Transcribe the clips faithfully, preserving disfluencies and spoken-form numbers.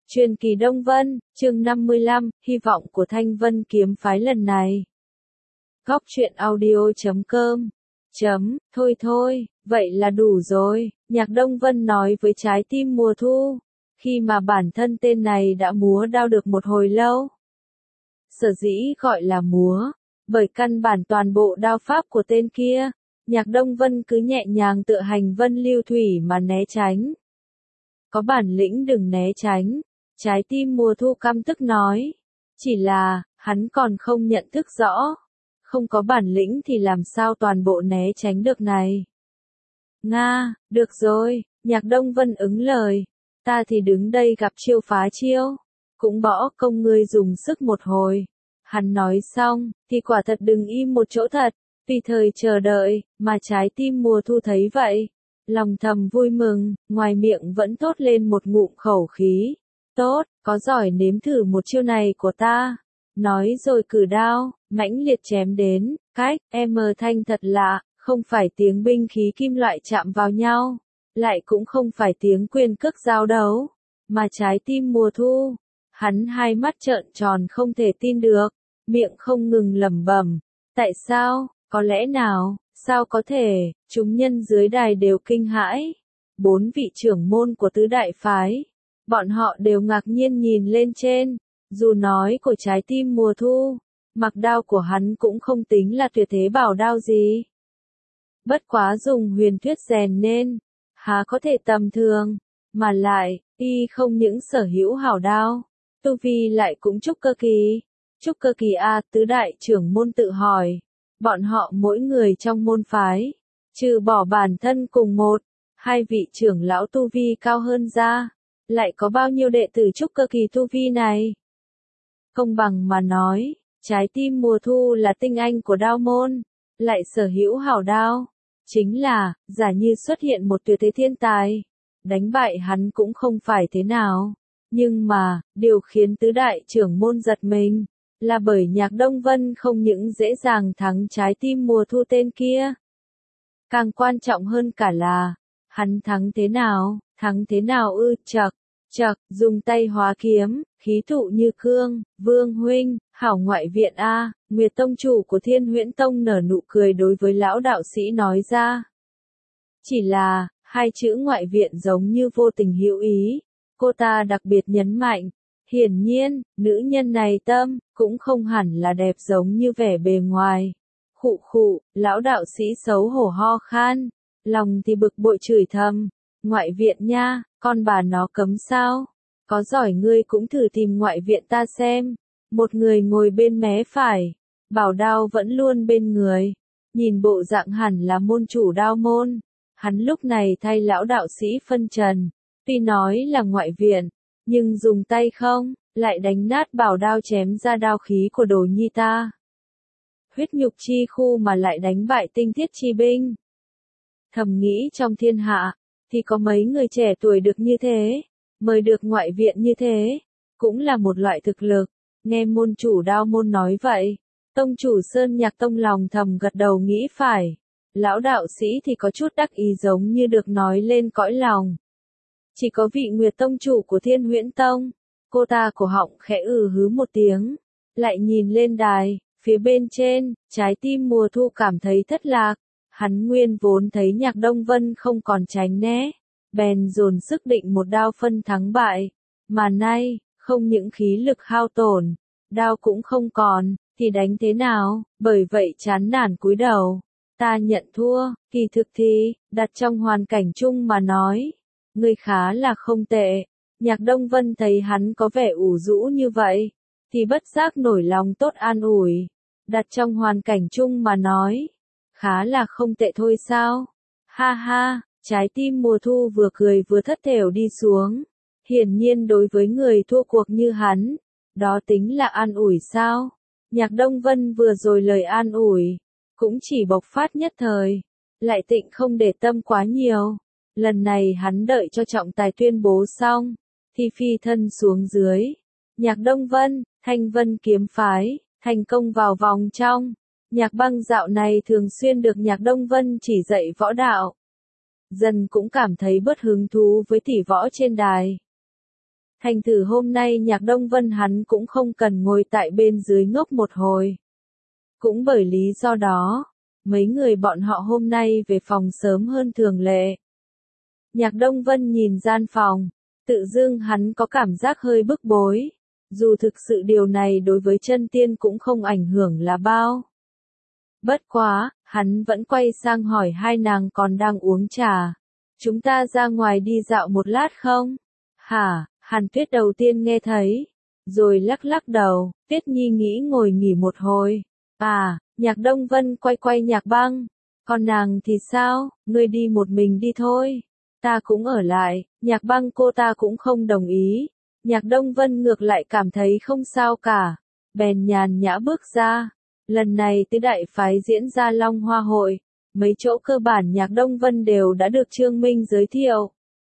Truyền kỳ Đông Vân, chương năm mươi lăm, hy vọng của Thanh Vân kiếm phái lần này. Góc truyện audio chấm com chấm, thôi thôi, vậy là đủ rồi, Nhạc Đông Vân nói với trái tim mùa thu, khi mà bản thân tên này đã múa đao được một hồi lâu. Sở dĩ gọi là múa, bởi căn bản toàn bộ đao pháp của tên kia, Nhạc Đông Vân cứ nhẹ nhàng tựa hành vân lưu thủy mà né tránh. Có bản lĩnh đừng né tránh. Trái tim mùa thu căm tức nói. Chỉ là, hắn còn không nhận thức rõ. Không có bản lĩnh thì làm sao toàn bộ né tránh được này. Nga, được rồi, Nhạc Đông Vân ứng lời. Ta thì đứng đây gặp chiêu phá chiêu. Cũng bỏ công ngươi dùng sức một hồi. Hắn nói xong, thì quả thật đừng im một chỗ thật. Vì thời chờ đợi, mà trái tim mùa thu thấy vậy. Lòng thầm vui mừng, ngoài miệng vẫn thốt lên một ngụm khẩu khí. Tốt, có giỏi nếm thử một chiêu này của ta. Nói rồi cử đao, mãnh liệt chém đến, cách, em thanh thật lạ, không phải tiếng binh khí kim loại chạm vào nhau, lại cũng không phải tiếng quyền cước giao đấu, mà trái tim mùa thu. Hắn hai mắt trợn tròn không thể tin được, miệng không ngừng lẩm bẩm. Tại sao, có lẽ nào, sao có thể, chúng nhân dưới đài đều kinh hãi. Bốn vị trưởng môn của tứ đại phái. Bọn họ đều ngạc nhiên nhìn lên trên, dù nói của trái tim mùa thu, mặc đao của hắn cũng không tính là tuyệt thế bảo đao gì. Bất quá dùng huyền thuyết rèn nên, há có thể tầm thường, mà lại, y không những sở hữu hảo đao, tu vi lại cũng trúc cơ kỳ. Trúc cơ kỳ a, tứ đại trưởng môn tự hỏi, bọn họ mỗi người trong môn phái, trừ bỏ bản thân cùng một, hai vị trưởng lão tu vi cao hơn ra. Lại có bao nhiêu đệ tử trúc cơ kỳ tu vi này? Công bằng mà nói, trái tim mùa thu là tinh anh của đao môn, lại sở hữu hảo đao. Chính là, giả như xuất hiện một tuyệt thế thiên tài, đánh bại hắn cũng không phải thế nào. Nhưng mà, điều khiến tứ đại trưởng môn giật mình, là bởi Nhạc Đông Vân không những dễ dàng thắng trái tim mùa thu tên kia. Càng quan trọng hơn cả là, hắn thắng thế nào? Thắng thế nào ư, chậc, chậc, dùng tay hóa kiếm, khí thụ như cương, Vương huynh, hảo ngoại viện a, Nguyệt tông chủ của Thiên Huyễn Tông nở nụ cười đối với lão đạo sĩ nói ra. Chỉ là, hai chữ ngoại viện giống như vô tình hữu ý, cô ta đặc biệt nhấn mạnh, hiển nhiên, nữ nhân này tâm, cũng không hẳn là đẹp giống như vẻ bề ngoài. Khụ khụ, lão đạo sĩ xấu hổ ho khan, lòng thì bực bội chửi thầm. Ngoại viện nha, con bà nó cấm sao? Có giỏi ngươi cũng thử tìm ngoại viện ta xem. Một người ngồi bên mé phải, bảo đao vẫn luôn bên người. Nhìn bộ dạng hẳn là môn chủ đao môn. Hắn lúc này thay lão đạo sĩ phân trần. Tuy nói là ngoại viện, nhưng dùng tay không, lại đánh nát bảo đao chém ra đao khí của đồ nhi ta. Huyết nhục chi khu mà lại đánh bại tinh thiết chi binh. Thầm nghĩ trong thiên hạ, thì có mấy người trẻ tuổi được như thế, mời được ngoại viện như thế, cũng là một loại thực lực. Nghe môn chủ đao môn nói vậy, tông chủ Sơn Nhạc Tông lòng thầm gật đầu nghĩ phải. Lão đạo sĩ thì có chút đắc ý giống như được nói lên cõi lòng. Chỉ có vị Nguyệt tông chủ của Thiên Huyễn Tông, cô ta cổ họng khẽ ừ hứ một tiếng, lại nhìn lên đài, phía bên trên, trái tim mùa thu cảm thấy thất lạc. Hắn nguyên vốn thấy Nhạc Đông Vân không còn tránh né, bèn dồn sức định một đao phân thắng bại, mà nay, không những khí lực hao tổn, đao cũng không còn, thì đánh thế nào, bởi vậy chán nản cúi đầu. Ta nhận thua, kỳ thực thì, đặt trong hoàn cảnh chung mà nói, ngươi khá là không tệ. Nhạc Đông Vân thấy hắn có vẻ ủ rũ như vậy, thì bất giác nổi lòng tốt an ủi, đặt trong hoàn cảnh chung mà nói. Khá là không tệ thôi sao? Ha ha, trái tim mùa thu vừa cười vừa thất thểu đi xuống. Hiển nhiên đối với người thua cuộc như hắn, đó tính là an ủi sao? Nhạc Đông Vân vừa rồi lời an ủi, cũng chỉ bộc phát nhất thời, lại tịnh không để tâm quá nhiều. Lần này hắn đợi cho trọng tài tuyên bố xong, thì phi thân xuống dưới. Nhạc Đông Vân, Thanh Vân kiếm phái, thành công vào vòng trong. Nhạc Băng dạo này thường xuyên được Nhạc Đông Vân chỉ dạy võ đạo. Dần cũng cảm thấy bớt hứng thú với tỷ võ trên đài. Thành thử hôm nay Nhạc Đông Vân hắn cũng không cần ngồi tại bên dưới ngốc một hồi. Cũng bởi lý do đó, mấy người bọn họ hôm nay về phòng sớm hơn thường lệ. Nhạc Đông Vân nhìn gian phòng, tự dưng hắn có cảm giác hơi bức bối, dù thực sự điều này đối với chân tiên cũng không ảnh hưởng là bao. Bất quá, hắn vẫn quay sang hỏi hai nàng còn đang uống trà. Chúng ta ra ngoài đi dạo một lát không? Hả? Hàn Tuyết đầu tiên nghe thấy, rồi lắc lắc đầu, Tuyết Nhi nghĩ ngồi nghỉ một hồi. À, Nhạc Đông Vân quay quay Nhạc Băng, còn nàng thì sao, ngươi đi một mình đi thôi. Ta cũng ở lại, Nhạc Băng cô ta cũng không đồng ý. Nhạc Đông Vân ngược lại cảm thấy không sao cả, bèn nhàn nhã bước ra. Lần này tứ đại phái diễn ra Long Hoa Hội, mấy chỗ cơ bản Nhạc Đông Vân đều đã được Trương Minh giới thiệu.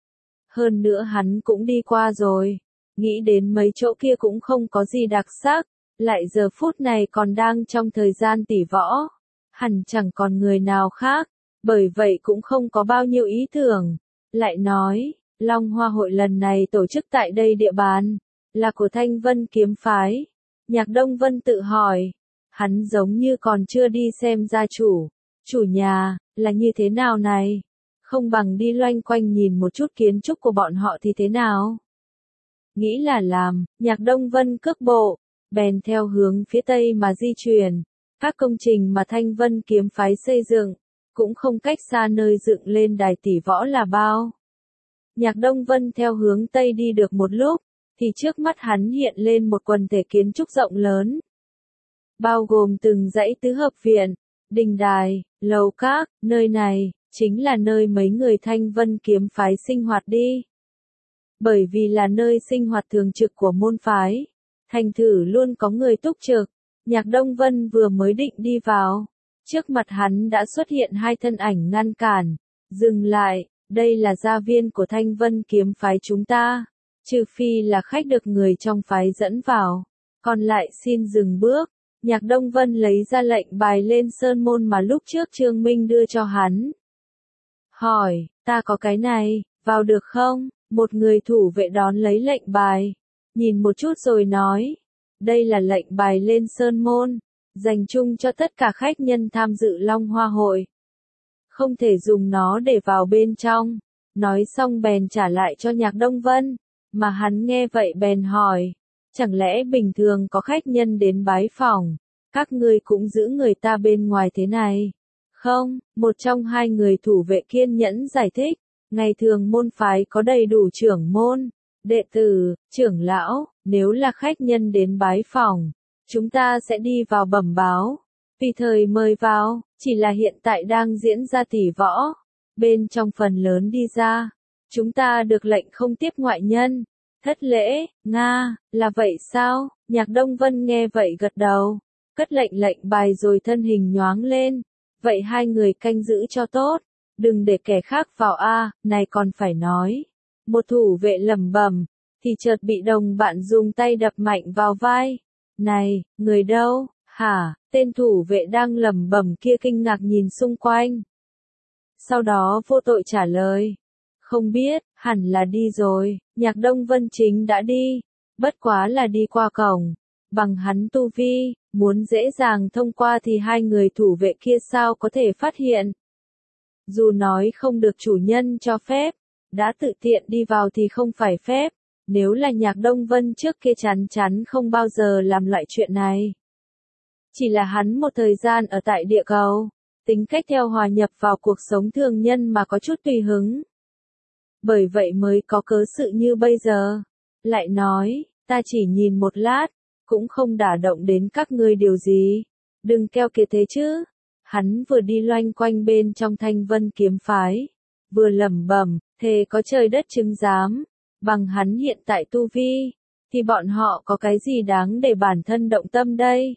Hơn nữa hắn cũng đi qua rồi, nghĩ đến mấy chỗ kia cũng không có gì đặc sắc, lại giờ phút này còn đang trong thời gian tỉ võ, hẳn chẳng còn người nào khác, bởi vậy cũng không có bao nhiêu ý tưởng. Lại nói, Long Hoa Hội lần này tổ chức tại đây địa bàn, là của Thanh Vân Kiếm Phái. Nhạc Đông Vân tự hỏi, hắn giống như còn chưa đi xem gia chủ, chủ nhà, là như thế nào này? Không bằng đi loanh quanh nhìn một chút kiến trúc của bọn họ thì thế nào? Nghĩ là làm, Nhạc Đông Vân cước bộ, bèn theo hướng phía tây mà di chuyển. Các công trình mà Thanh Vân Kiếm Phái xây dựng, cũng không cách xa nơi dựng lên đài tỷ võ là bao. Nhạc Đông Vân theo hướng tây đi được một lúc, thì trước mắt hắn hiện lên một quần thể kiến trúc rộng lớn. Bao gồm từng dãy tứ hợp viện, đình đài, lầu các, nơi này chính là nơi mấy người Thanh Vân Kiếm Phái sinh hoạt đi. Bởi vì là nơi sinh hoạt thường trực của môn phái, thành thử luôn có người túc trực. Nhạc Đông Vân vừa mới định đi vào, trước mặt hắn đã xuất hiện hai thân ảnh ngăn cản. Dừng lại, đây là gia viên của Thanh Vân Kiếm Phái chúng ta, trừ phi là khách được người trong phái dẫn vào, còn lại xin dừng bước. Nhạc Đông Vân lấy ra lệnh bài lên sơn môn mà lúc trước Trương Minh đưa cho hắn. Hỏi, ta có cái này, vào được không? Một người thủ vệ đón lấy lệnh bài, nhìn một chút rồi nói, đây là lệnh bài lên sơn môn, dành chung cho tất cả khách nhân tham dự Long Hoa Hội. Không thể dùng nó để vào bên trong. Nói xong bèn trả lại cho Nhạc Đông Vân, mà hắn nghe vậy bèn hỏi, chẳng lẽ bình thường có khách nhân đến bái phỏng, các ngươi cũng giữ người ta bên ngoài thế này? Không, một trong hai người thủ vệ kiên nhẫn giải thích, ngày thường môn phái có đầy đủ trưởng môn, đệ tử, trưởng lão, nếu là khách nhân đến bái phỏng, chúng ta sẽ đi vào bẩm báo, tùy thời mời vào, chỉ là hiện tại đang diễn ra tỷ võ, bên trong phần lớn đi ra, chúng ta được lệnh không tiếp ngoại nhân. Thất lễ, Nga, là vậy sao? Nhạc Đông Vân nghe vậy gật đầu, cất lệnh lệnh bài rồi thân hình nhoáng lên. Vậy hai người canh giữ cho tốt, đừng để kẻ khác vào a, này còn phải nói. Một thủ vệ lẩm bẩm, thì chợt bị đồng bạn dùng tay đập mạnh vào vai. Này, người đâu? Hả? Tên thủ vệ đang lẩm bẩm kia kinh ngạc nhìn xung quanh. Sau đó vô tội trả lời. Không biết, hẳn là đi rồi. Nhạc Đông Vân chính đã đi, bất quá là đi qua cổng. Bằng hắn tu vi, muốn dễ dàng thông qua thì hai người thủ vệ kia sao có thể phát hiện. Dù nói không được chủ nhân cho phép, đã tự tiện đi vào thì không phải phép. Nếu là Nhạc Đông Vân trước kia chắn chắn không bao giờ làm loại chuyện này. Chỉ là hắn một thời gian ở tại địa cầu, tính cách theo hòa nhập vào cuộc sống thường nhân mà có chút tùy hứng. Bởi vậy mới có cớ sự như bây giờ. Lại nói, ta chỉ nhìn một lát, cũng không đả động đến các ngươi điều gì. Đừng keo kiệt thế chứ. Hắn vừa đi loanh quanh bên trong Thanh Vân Kiếm Phái, vừa lẩm bẩm, thề có trời đất chứng giám, bằng hắn hiện tại tu vi, thì bọn họ có cái gì đáng để bản thân động tâm đây?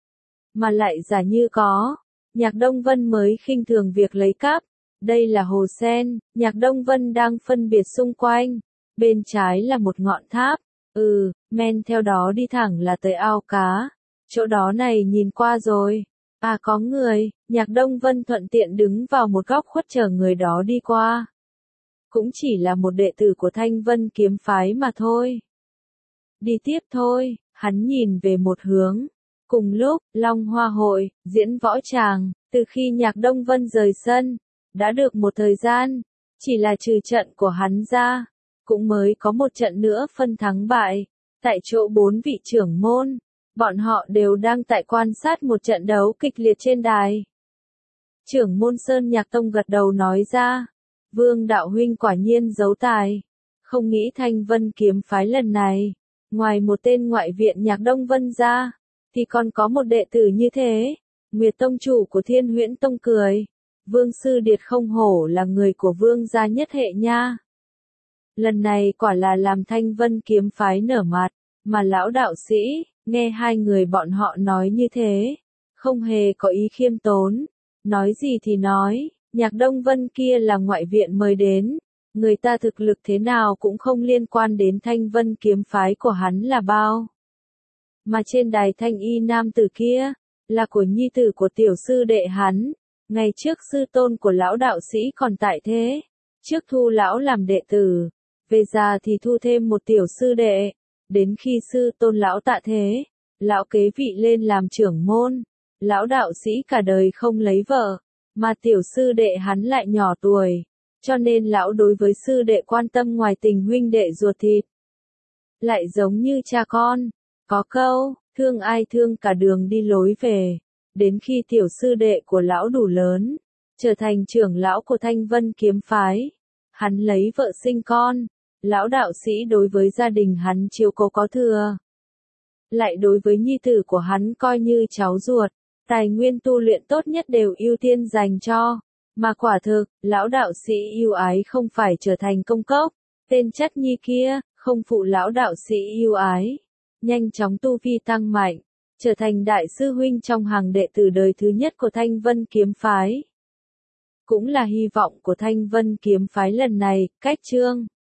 Mà lại giả như có, Nhạc Đông Vân mới khinh thường việc lấy cắp. Đây là hồ sen, Nhạc Đông Vân đang phân biệt xung quanh. Bên trái là một ngọn tháp, ừ, men theo đó đi thẳng là tới ao cá. Chỗ đó này nhìn qua rồi. À có người, Nhạc Đông Vân thuận tiện đứng vào một góc khuất chờ người đó đi qua. Cũng chỉ là một đệ tử của Thanh Vân Kiếm Phái mà thôi. Đi tiếp thôi, hắn nhìn về một hướng. Cùng lúc, Long Hoa Hội, diễn võ tràng, từ khi Nhạc Đông Vân rời sân, đã được một thời gian, chỉ là trừ trận của hắn ra, cũng mới có một trận nữa phân thắng bại. Tại chỗ bốn vị trưởng môn, bọn họ đều đang tại quan sát một trận đấu kịch liệt trên đài. Trưởng môn Sơn Nhạc Tông gật đầu nói ra, Vương đạo huynh quả nhiên giấu tài, không nghĩ Thanh Vân kiếm phái lần này, ngoài một tên ngoại viện Nhạc Đông Vân ra, thì còn có một đệ tử như thế. Nguyệt Tông chủ của Thiên Huyễn Tông cười, Vương Sư Điệt không hổ là người của Vương gia nhất hệ nha. Lần này quả là làm Thanh Vân kiếm phái nở mặt, mà lão đạo sĩ, nghe hai người bọn họ nói như thế, không hề có ý khiêm tốn, nói gì thì nói, Nhạc Đông Vân kia là ngoại viện mời đến, người ta thực lực thế nào cũng không liên quan đến Thanh Vân kiếm phái của hắn là bao. Mà trên đài thanh y nam tử kia, là của nhi tử của tiểu sư đệ hắn, ngày trước sư tôn của lão đạo sĩ còn tại thế, trước thu lão làm đệ tử, về già thì thu thêm một tiểu sư đệ, đến khi sư tôn lão tạ thế, lão kế vị lên làm trưởng môn, lão đạo sĩ cả đời không lấy vợ, mà tiểu sư đệ hắn lại nhỏ tuổi, cho nên lão đối với sư đệ quan tâm ngoài tình huynh đệ ruột thịt. Lại giống như cha con, có câu, thương ai thương cả đường đi lối về, đến khi tiểu sư đệ của lão đủ lớn, trở thành trưởng lão của Thanh Vân kiếm phái, hắn lấy vợ sinh con, lão đạo sĩ đối với gia đình hắn chiếu cố có thừa. Lại đối với nhi tử của hắn coi như cháu ruột, tài nguyên tu luyện tốt nhất đều ưu tiên dành cho, mà quả thực, lão đạo sĩ yêu ái không phải trở thành công cốc, tên chất nhi kia, không phụ lão đạo sĩ yêu ái, nhanh chóng tu vi tăng mạnh, trở thành đại sư huynh trong hàng đệ tử đời thứ nhất của Thanh Vân kiếm phái. Cũng là hy vọng của Thanh Vân kiếm phái lần này, cách chương